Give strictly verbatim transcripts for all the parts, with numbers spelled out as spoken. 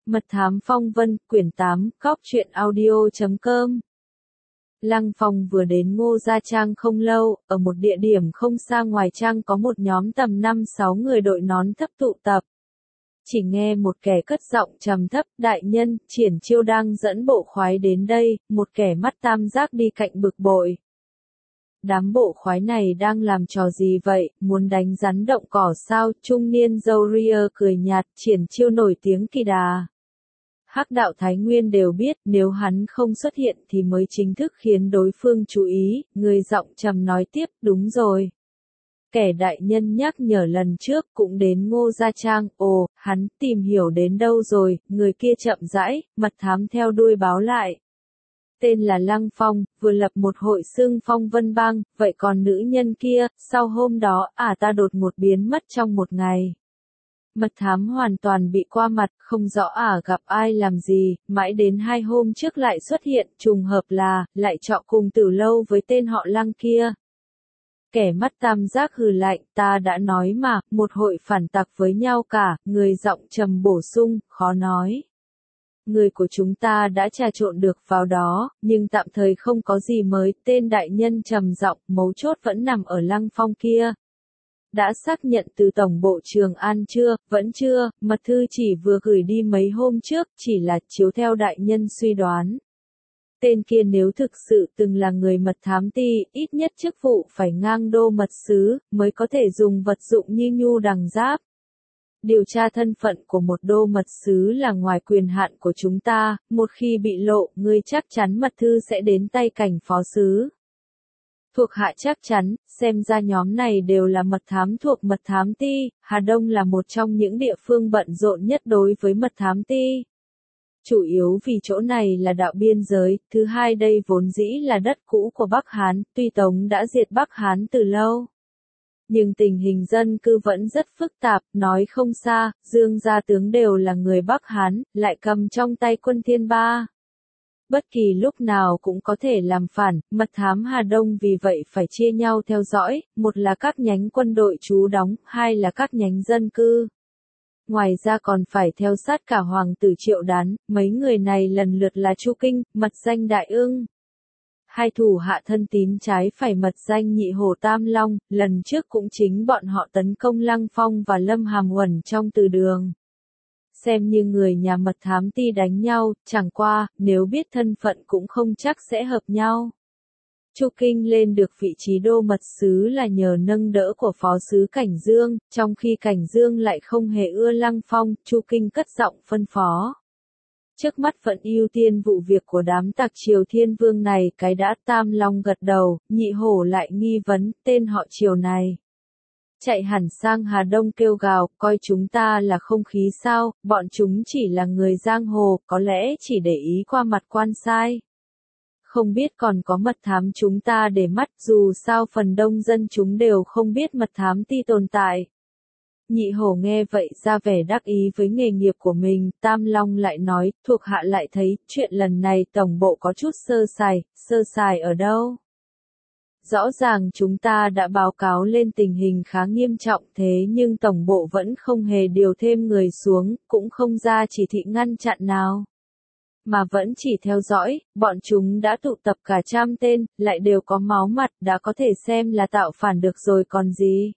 Mật thám phong vân, quyển tám, cóc truyện audio chấm com. Lăng Phong vừa đến Ngô Gia Trang không lâu, ở một địa điểm không xa ngoài trang có một nhóm tầm năm sáu người đội nón thấp tụ tập. Chỉ nghe một kẻ cất giọng trầm thấp, đại nhân, Triển Chiêu đang dẫn bộ khoái đến đây, một kẻ mắt tam giác đi cạnh bực bội. Đám bộ khoái này đang làm trò gì vậy, muốn đánh rắn động cỏ sao? Trung niên râu ria cười nhạt, Triển Chiêu nổi tiếng kỳ đà. Hắc đạo Thái Nguyên đều biết, nếu hắn không xuất hiện thì mới chính thức khiến đối phương chú ý, người giọng trầm nói tiếp, đúng rồi. Kẻ đại nhân nhắc nhở lần trước cũng đến Ngô Gia Trang, ồ, hắn tìm hiểu đến đâu rồi, người kia chậm rãi, mật thám theo đuôi báo lại. Tên là Lăng Phong, vừa lập một hội xưng Phong Vân Bang, vậy còn nữ nhân kia, sau hôm đó, à ta đột ngột biến mất trong một ngày. Mật thám hoàn toàn bị qua mặt, không rõ ả gặp ai làm gì, mãi đến hai hôm trước lại xuất hiện, trùng hợp là, lại trọ cùng Tử Lâu với tên họ Lăng kia. Kẻ mắt tam giác hừ lạnh, ta đã nói mà, một hội phản tặc với nhau cả, người giọng trầm bổ sung, khó nói. Người của chúng ta đã trà trộn được vào đó, nhưng tạm thời không có gì mới, tên đại nhân trầm giọng, mấu chốt vẫn nằm ở Lăng Phong kia. Đã xác nhận từ Tổng bộ Trường An chưa, vẫn chưa, mật thư chỉ vừa gửi đi mấy hôm trước, chỉ là chiếu theo đại nhân suy đoán. Tên kia nếu thực sự từng là người mật thám ti, ít nhất chức vụ phải ngang đô mật sứ, mới có thể dùng vật dụng như nhu đằng giáp. Điều tra thân phận của một đô mật sứ là ngoài quyền hạn của chúng ta, một khi bị lộ, ngươi chắc chắn mật thư sẽ đến tay cảnh phó sứ. Thuộc hạ chắc chắn, xem ra nhóm này đều là mật thám thuộc mật thám ti, Hà Đông là một trong những địa phương bận rộn nhất đối với mật thám ti. Chủ yếu vì chỗ này là đạo biên giới, thứ hai đây vốn dĩ là đất cũ của Bắc Hán, tuy Tống đã diệt Bắc Hán từ lâu. Nhưng tình hình dân cư vẫn rất phức tạp, nói không xa, Dương gia tướng đều là người Bắc Hán, lại cầm trong tay quân Thiên Ba. Bất kỳ lúc nào cũng có thể làm phản, mật thám Hà Đông vì vậy phải chia nhau theo dõi, một là các nhánh quân đội trú đóng, hai là các nhánh dân cư. Ngoài ra còn phải theo sát cả Hoàng tử Triệu Đán, mấy người này lần lượt là Chu Kinh, mật danh Đại Ưng. Hai thủ hạ thân tín trái phải mật danh Nhị Hổ Tam Long, lần trước cũng chính bọn họ tấn công Lăng Phong và Lâm Hàm Uẩn trong từ đường. Xem như người nhà mật thám ti đánh nhau, chẳng qua, nếu biết thân phận cũng không chắc sẽ hợp nhau. Chu Kinh lên được vị trí đô mật sứ là nhờ nâng đỡ của phó sứ Cảnh Dương, trong khi Cảnh Dương lại không hề ưa Lăng Phong, Chu Kinh cất giọng phân phó. Trước mắt vẫn ưu tiên vụ việc của đám tặc Triều Thiên Vương này, cái đã. Tam Long gật đầu, Nhị Hổ lại nghi vấn, tên họ Triều này. Chạy hẳn sang Hà Đông kêu gào, coi chúng ta là không khí sao, bọn chúng chỉ là người giang hồ, có lẽ chỉ để ý qua mặt quan sai. Không biết còn có mật thám chúng ta để mắt, dù sao phần đông dân chúng đều không biết mật thám ti tồn tại. Nhị Hổ nghe vậy ra vẻ đắc ý với nghề nghiệp của mình, Tam Long lại nói, thuộc hạ lại thấy, chuyện lần này tổng bộ có chút sơ sài, sơ sài ở đâu? Rõ ràng chúng ta đã báo cáo lên tình hình khá nghiêm trọng thế nhưng tổng bộ vẫn không hề điều thêm người xuống, cũng không ra chỉ thị ngăn chặn nào. Mà vẫn chỉ theo dõi, bọn chúng đã tụ tập cả trăm tên, lại đều có máu mặt, đã có thể xem là tạo phản được rồi còn gì.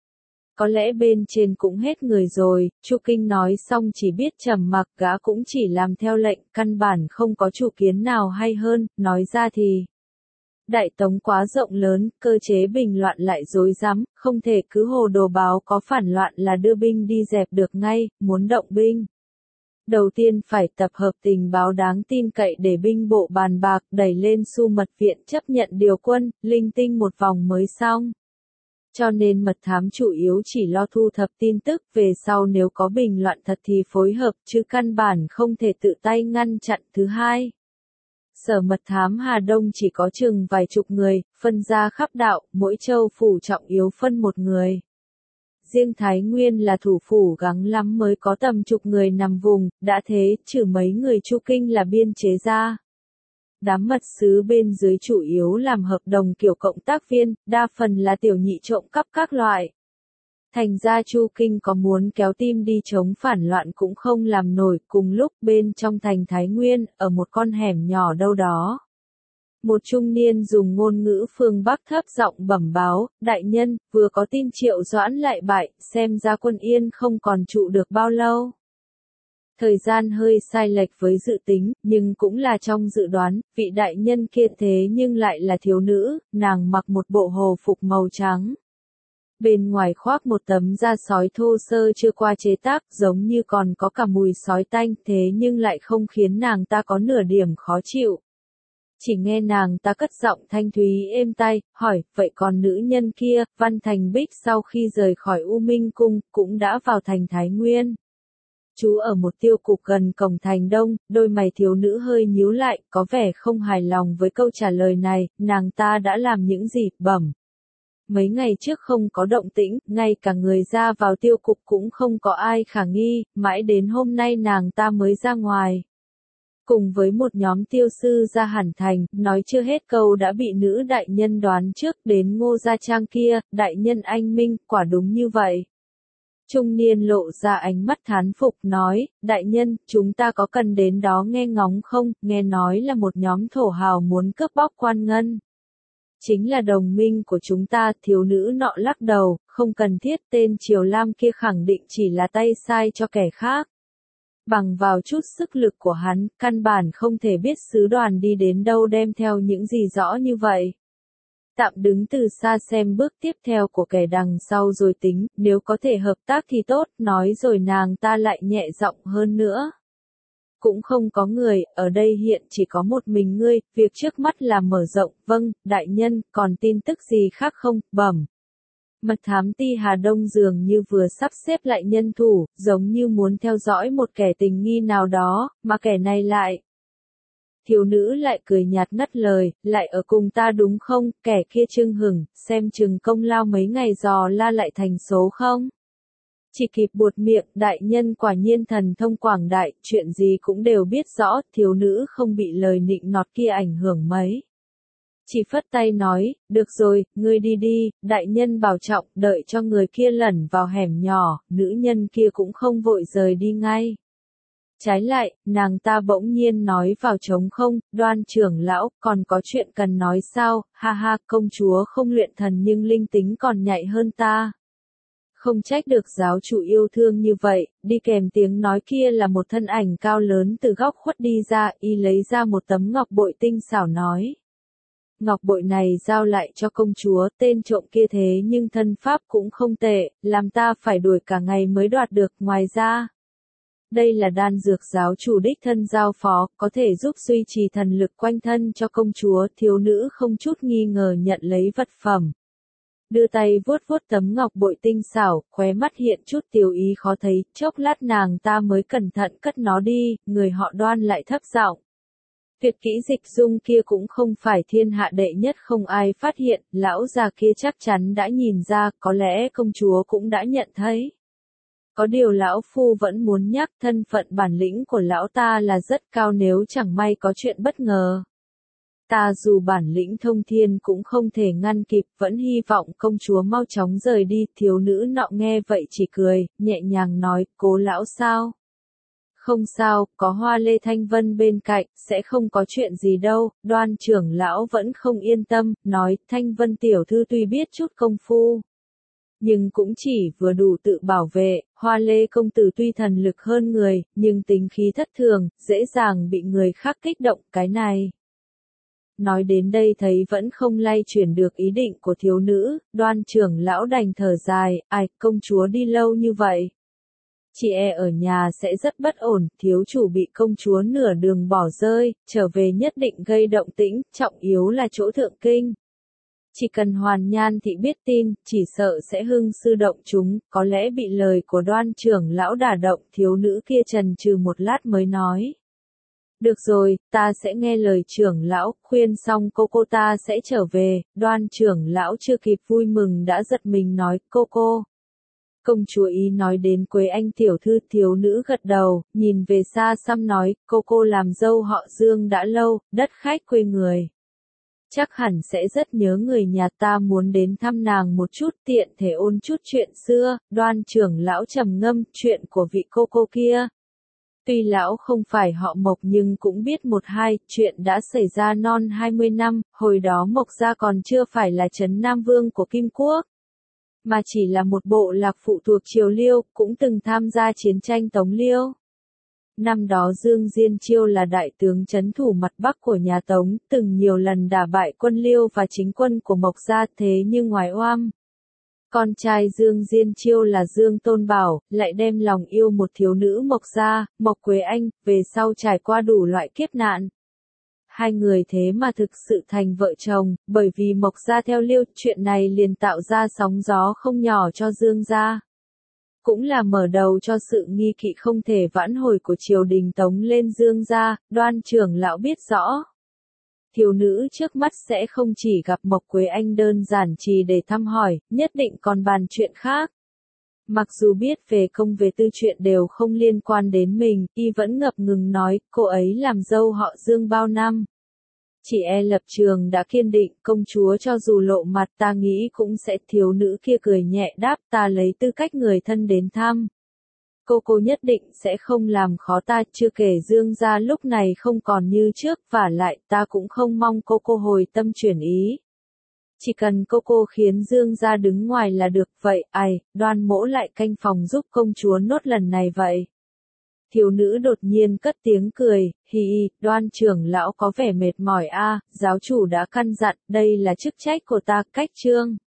Có lẽ bên trên cũng hết người rồi, Chu Kinh nói xong chỉ biết trầm mặc, gã cũng chỉ làm theo lệnh, căn bản không có chủ kiến nào hay hơn, nói ra thì. Đại Tống quá rộng lớn, cơ chế bình loạn lại rối rắm, không thể cứ hồ đồ báo có phản loạn là đưa binh đi dẹp được ngay, muốn động binh. Đầu tiên phải tập hợp tình báo đáng tin cậy để binh bộ bàn bạc, đẩy lên Xu Mật Viện chấp nhận điều quân, linh tinh một vòng mới xong. Cho nên mật thám chủ yếu chỉ lo thu thập tin tức, về sau nếu có bình loạn thật thì phối hợp, chứ căn bản không thể tự tay ngăn chặn. Thứ hai, Sở mật thám Hà Đông chỉ có chừng vài chục người, phân ra khắp đạo, mỗi châu phủ trọng yếu phân một người. Riêng Thái Nguyên là thủ phủ gắng lắm mới có tầm chục người nằm vùng, đã thế, trừ mấy người Chu Kinh là biên chế ra. Đám mật sứ bên dưới chủ yếu làm hợp đồng kiểu cộng tác viên, đa phần là tiểu nhị trộm cắp các loại. Thành ra Chu Kinh có muốn kéo tim đi chống phản loạn cũng không làm nổi. Cùng lúc bên trong thành Thái Nguyên, ở một con hẻm nhỏ đâu đó, một trung niên dùng ngôn ngữ phương Bắc thấp giọng bẩm báo, đại nhân, vừa có tin Triệu Doãn lại bại, xem ra quân Yên không còn trụ được bao lâu. Thời gian hơi sai lệch với dự tính, nhưng cũng là trong dự đoán, vị đại nhân kia thế nhưng lại là thiếu nữ, nàng mặc một bộ hồ phục màu trắng. Bên ngoài khoác một tấm da sói thô sơ chưa qua chế tác, giống như còn có cả mùi sói tanh, thế nhưng lại không khiến nàng ta có nửa điểm khó chịu. Chỉ nghe nàng ta cất giọng thanh thúy êm tai, hỏi, vậy còn nữ nhân kia, Văn Thành Bích sau khi rời khỏi U Minh Cung, cũng đã vào thành Thái Nguyên. Chú ở một tiêu cục gần cổng thành đông, đôi mày thiếu nữ hơi nhíu lại, có vẻ không hài lòng với câu trả lời này, nàng ta đã làm những gì, bẩm. Mấy ngày trước không có động tĩnh, ngay cả người ra vào tiêu cục cũng không có ai khả nghi, mãi đến hôm nay nàng ta mới ra ngoài. Cùng với một nhóm tiêu sư ra hẳn thành, nói chưa hết câu đã bị nữ đại nhân đoán trước đến Ngô Gia Trang kia, đại nhân anh minh, quả đúng như vậy. Trung niên lộ ra ánh mắt thán phục nói, đại nhân, chúng ta có cần đến đó nghe ngóng không, nghe nói là một nhóm thổ hào muốn cướp bóc quan ngân. Chính là đồng minh của chúng ta, thiếu nữ nọ lắc đầu, không cần thiết, tên Triều Lam kia khẳng định chỉ là tay sai cho kẻ khác. Bằng vào chút sức lực của hắn, căn bản không thể biết sứ đoàn đi đến đâu đem theo những gì rõ như vậy. Tạm đứng từ xa xem bước tiếp theo của kẻ đằng sau rồi tính, nếu có thể hợp tác thì tốt, nói rồi nàng ta lại nhẹ giọng hơn nữa. Cũng không có người, ở đây hiện chỉ có một mình ngươi, việc trước mắt là mở rộng, vâng, đại nhân, còn tin tức gì khác không, bẩm. Mật thám Ti Hà Đông dường như vừa sắp xếp lại nhân thủ, giống như muốn theo dõi một kẻ tình nghi nào đó, mà kẻ này lại. Thiếu nữ lại cười nhạt ngắt lời, lại ở cùng ta đúng không, kẻ kia chưng hửng, xem chừng công lao mấy ngày dò la lại thành số không. Chỉ kịp buột miệng, đại nhân quả nhiên thần thông quảng đại, chuyện gì cũng đều biết rõ, thiếu nữ không bị lời nịnh nọt kia ảnh hưởng mấy. Chỉ phất tay nói, được rồi, ngươi đi đi, đại nhân bảo trọng, đợi cho người kia lẩn vào hẻm nhỏ, nữ nhân kia cũng không vội rời đi ngay. Trái lại, nàng ta bỗng nhiên nói vào trống không, Đoan trưởng lão, còn có chuyện cần nói sao, ha ha, công chúa không luyện thần nhưng linh tính còn nhạy hơn ta. Không trách được giáo chủ yêu thương như vậy, đi kèm tiếng nói kia là một thân ảnh cao lớn từ góc khuất đi ra, y lấy ra một tấm ngọc bội tinh xảo nói. Ngọc bội này giao lại cho công chúa, tên trộm kia thế nhưng thân pháp cũng không tệ, làm ta phải đuổi cả ngày mới đoạt được, ngoài ra. Đây là đan dược giáo chủ đích thân giao phó, có thể giúp duy trì thần lực quanh thân cho công chúa, thiếu nữ không chút nghi ngờ nhận lấy vật phẩm. Đưa tay vuốt vuốt tấm ngọc bội tinh xảo, khóe mắt hiện chút tiêu ý khó thấy, chốc lát nàng ta mới cẩn thận cất nó đi, người họ Đoan lại thấp giọng. Tuyệt kỹ dịch dung kia cũng không phải thiên hạ đệ nhất không ai phát hiện, lão già kia chắc chắn đã nhìn ra, có lẽ công chúa cũng đã nhận thấy. Có điều lão phu vẫn muốn nhắc thân phận bản lĩnh của lão ta là rất cao nếu chẳng may có chuyện bất ngờ. Ta dù bản lĩnh thông thiên cũng không thể ngăn kịp, vẫn hy vọng công chúa mau chóng rời đi, thiếu nữ nọ nghe vậy chỉ cười, nhẹ nhàng nói, cố lão sao? Không sao, có Hoa Lê Thanh Vân bên cạnh, sẽ không có chuyện gì đâu, Đoan trưởng lão vẫn không yên tâm, nói, Thanh Vân tiểu thư tuy biết chút công phu. Nhưng cũng chỉ vừa đủ tự bảo vệ, Hoa Lê công tử tuy thần lực hơn người, nhưng tính khí thất thường, dễ dàng bị người khác kích động, cái này. Nói đến đây thấy vẫn không lay chuyển được ý định của thiếu nữ, Đoan trưởng lão đành thở dài, ai, công chúa đi lâu như vậy. Chị e ở nhà sẽ rất bất ổn, thiếu chủ bị công chúa nửa đường bỏ rơi, trở về nhất định gây động tĩnh, trọng yếu là chỗ thượng kinh. Chỉ cần Hoàn Nhan thị biết tin, chỉ sợ sẽ hưng sư động chúng, có lẽ bị lời của Đoan trưởng lão đả động, thiếu nữ kia chần chừ một lát mới nói. Được rồi, ta sẽ nghe lời trưởng lão, khuyên xong cô cô ta sẽ trở về, Đoan trưởng lão chưa kịp vui mừng đã giật mình nói, cô cô. Công chúa ý nói đến Quế Anh tiểu thư, thiếu nữ gật đầu, nhìn về xa xăm nói, cô cô làm dâu họ Dương đã lâu, đất khách quê người. Chắc hẳn sẽ rất nhớ người nhà ta, muốn đến thăm nàng một chút, tiện thể ôn chút chuyện xưa. Đoan trưởng lão trầm ngâm, chuyện của vị cô cô kia. Tuy lão không phải họ Mộc nhưng cũng biết một hai, chuyện đã xảy ra non hai mươi năm, hồi đó Mộc gia còn chưa phải là trấn Nam Vương của Kim Quốc, mà chỉ là một bộ lạc phụ thuộc Triều Liêu, cũng từng tham gia chiến tranh Tống Liêu. Năm đó Dương Diên Chiêu là đại tướng trấn thủ mặt Bắc của nhà Tống, từng nhiều lần đả bại quân Liêu và chính quân của Mộc gia, thế nhưng ngoài oam. Con trai Dương Diên Chiêu là Dương Tôn Bảo, lại đem lòng yêu một thiếu nữ Mộc gia, Mộc Quế Anh, về sau trải qua đủ loại kiếp nạn. Hai người thế mà thực sự thành vợ chồng, bởi vì Mộc gia theo Liêu, chuyện này liền tạo ra sóng gió không nhỏ cho Dương gia. Cũng là mở đầu cho sự nghi kỵ không thể vãn hồi của triều đình Tống lên Dương gia. Đoan trưởng lão biết rõ. Thiếu nữ trước mắt sẽ không chỉ gặp Mộc Quế Anh đơn giản chỉ để thăm hỏi, nhất định còn bàn chuyện khác. Mặc dù biết về công về tư chuyện đều không liên quan đến mình, y vẫn ngập ngừng nói, cô ấy làm dâu họ Dương bao năm. Chỉ e lập trường đã kiên định, công chúa cho dù lộ mặt ta nghĩ cũng sẽ. Thiếu nữ kia cười nhẹ đáp, ta lấy tư cách người thân đến thăm. Cô cô nhất định sẽ không làm khó ta, chưa kể Dương gia lúc này không còn như trước, vả lại ta cũng không mong cô cô hồi tâm chuyển ý. Chỉ cần cô cô khiến Dương gia đứng ngoài là được. Vậy, ai, Đoan mỗ lại canh phòng giúp công chúa nốt lần này vậy. Thiếu nữ đột nhiên cất tiếng cười, hì hì. Đoan trưởng lão có vẻ mệt mỏi a, giáo chủ đã căn dặn, đây là chức trách của ta. Cách chương